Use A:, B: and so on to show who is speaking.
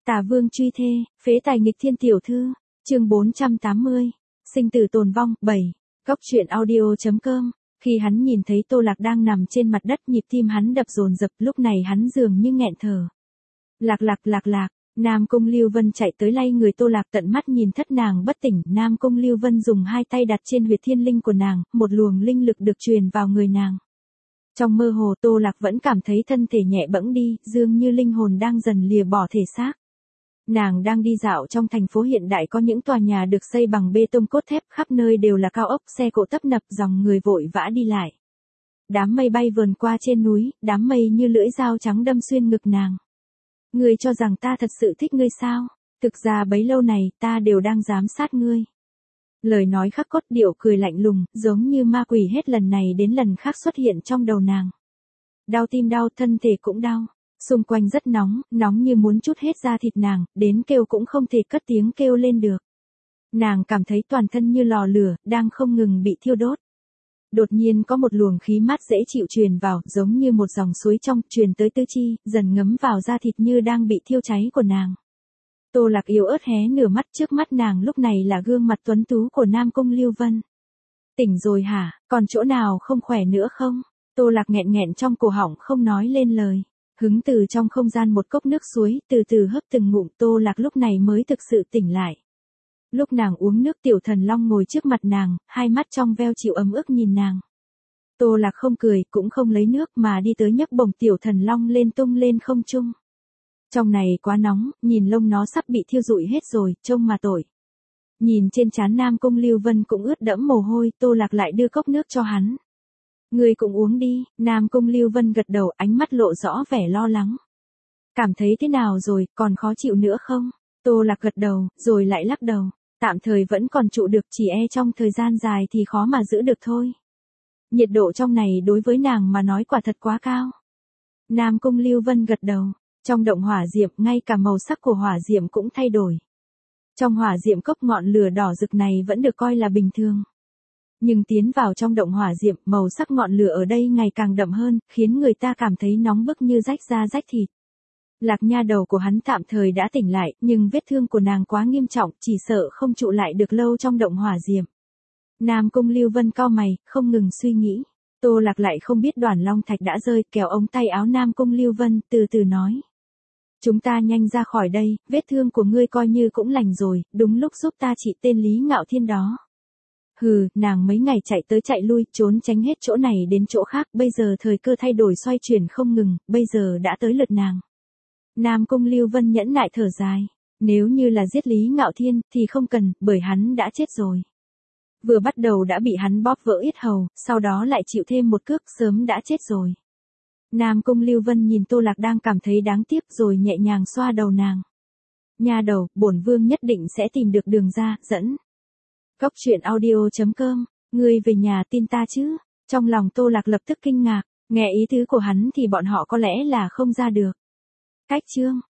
A: Tả Vương truy thê, phế tài nghịch thiên tiểu thư, chương 480, sinh tử tồn vong, 7, góc truyện audio.com. Khi hắn nhìn thấy Tô Lạc đang nằm trên mặt đất, nhịp tim hắn đập dồn dập, lúc này hắn dường như nghẹn thở. Lạc, Nam Cung Lưu Vân chạy tới lay người Tô Lạc, tận mắt nhìn thất nàng bất tỉnh, Nam Cung Lưu Vân dùng hai tay đặt trên huyệt thiên linh của nàng, một luồng linh lực được truyền vào người nàng. Trong mơ hồ Tô Lạc vẫn cảm thấy thân thể nhẹ bẫng đi, dường như linh hồn đang dần lìa bỏ thể xác. Nàng đang đi dạo trong thành phố hiện đại, có những tòa nhà được xây bằng bê tông cốt thép, khắp nơi đều là cao ốc, xe cộ tấp nập, dòng người vội vã đi lại. Đám mây bay vờn qua trên núi, đám mây như lưỡi dao trắng đâm xuyên ngực nàng. Ngươi cho rằng ta thật sự thích ngươi sao? Thực ra bấy lâu này, ta đều đang giám sát ngươi. Lời nói khắc cốt, điệu cười lạnh lùng, giống như ma quỷ hết lần này đến lần khác xuất hiện trong đầu nàng. Đau tim đau, thân thể cũng đau. Xung quanh rất nóng, nóng như muốn trút hết da thịt nàng, đến kêu cũng không thể cất tiếng kêu lên được. Nàng cảm thấy toàn thân như lò lửa, đang không ngừng bị thiêu đốt. Đột nhiên có một luồng khí mát dễ chịu truyền vào, giống như một dòng suối trong, truyền tới tứ chi, dần ngấm vào da thịt như đang bị thiêu cháy của nàng. Tô Lạc yếu ớt hé nửa mắt, trước mắt nàng lúc này là gương mặt tuấn tú của Nam Cung Lưu Vân. Tỉnh rồi hả, còn chỗ nào không khỏe nữa không? Tô Lạc nghẹn trong cổ họng không nói lên lời. Hứng từ trong không gian một cốc nước suối, từ từ hấp từng ngụm, Tô Lạc lúc này mới thực sự tỉnh lại. Lúc nàng uống nước, Tiểu Thần Long ngồi trước mặt nàng, hai mắt trong veo chịu ấm ức nhìn nàng. Tô Lạc không cười, cũng không lấy nước mà đi tới nhấc bổng Tiểu Thần Long lên tung lên không trung. Trong này quá nóng, nhìn lông nó sắp bị thiêu rụi hết rồi, trông mà tội. Nhìn trên trán Nam Cung Lưu Vân cũng ướt đẫm mồ hôi, Tô Lạc lại đưa cốc nước cho hắn. Ngươi cũng uống đi, Nam Cung Lưu Vân gật đầu, ánh mắt lộ rõ vẻ lo lắng. Cảm thấy thế nào rồi, còn khó chịu nữa không? Tô Lạc gật đầu, rồi lại lắc đầu. Tạm thời vẫn còn trụ được, chỉ trong thời gian dài thì khó mà giữ được thôi. Nhiệt độ trong này đối với nàng mà nói quả thật quá cao. Nam Cung Lưu Vân gật đầu. Trong động hỏa diệm, ngay cả màu sắc của hỏa diệm cũng thay đổi. Trong hỏa diệm cốc, ngọn lửa đỏ rực này vẫn được coi là bình thường. Nhưng tiến vào trong động hỏa diệm, màu sắc ngọn lửa ở đây ngày càng đậm hơn, khiến người ta cảm thấy nóng bức như rách da rách thịt. Lạc nha đầu của hắn tạm thời đã tỉnh lại, nhưng vết thương của nàng quá nghiêm trọng, chỉ sợ không trụ lại được lâu trong động hỏa diệm. Nam Cung Lưu Vân cau mày, không ngừng suy nghĩ. Tô Lạc lại không biết Đoản Long Thạch đã rơi, kéo ống tay áo Nam Cung Lưu Vân, từ từ nói. Chúng ta nhanh ra khỏi đây, vết thương của ngươi coi như cũng lành rồi, đúng lúc giúp ta trị tên Lý Ngạo Thiên đó. Hừ, nàng mấy ngày chạy tới chạy lui, trốn tránh hết chỗ này đến chỗ khác, bây giờ thời cơ thay đổi xoay chuyển không ngừng, bây giờ đã tới lượt nàng. Nam Cung Lưu Vân nhẫn nại thở dài. Nếu như là giết Lý Ngạo Thiên, thì không cần, bởi hắn đã chết rồi. Vừa bắt đầu đã bị hắn bóp vỡ yết hầu, sau đó lại chịu thêm một cước, sớm đã chết rồi. Nam Cung Lưu Vân nhìn Tô Lạc đang cảm thấy đáng tiếc, rồi nhẹ nhàng xoa đầu nàng. Nha đầu, bổn vương nhất định sẽ tìm được đường ra, dẫn. Góc truyện audio.com, ngươi về nhà tin ta chứ? Trong lòng Tô Lạc lập tức kinh ngạc, nghe ý tứ của hắn thì bọn họ có lẽ là không ra được. Cách chương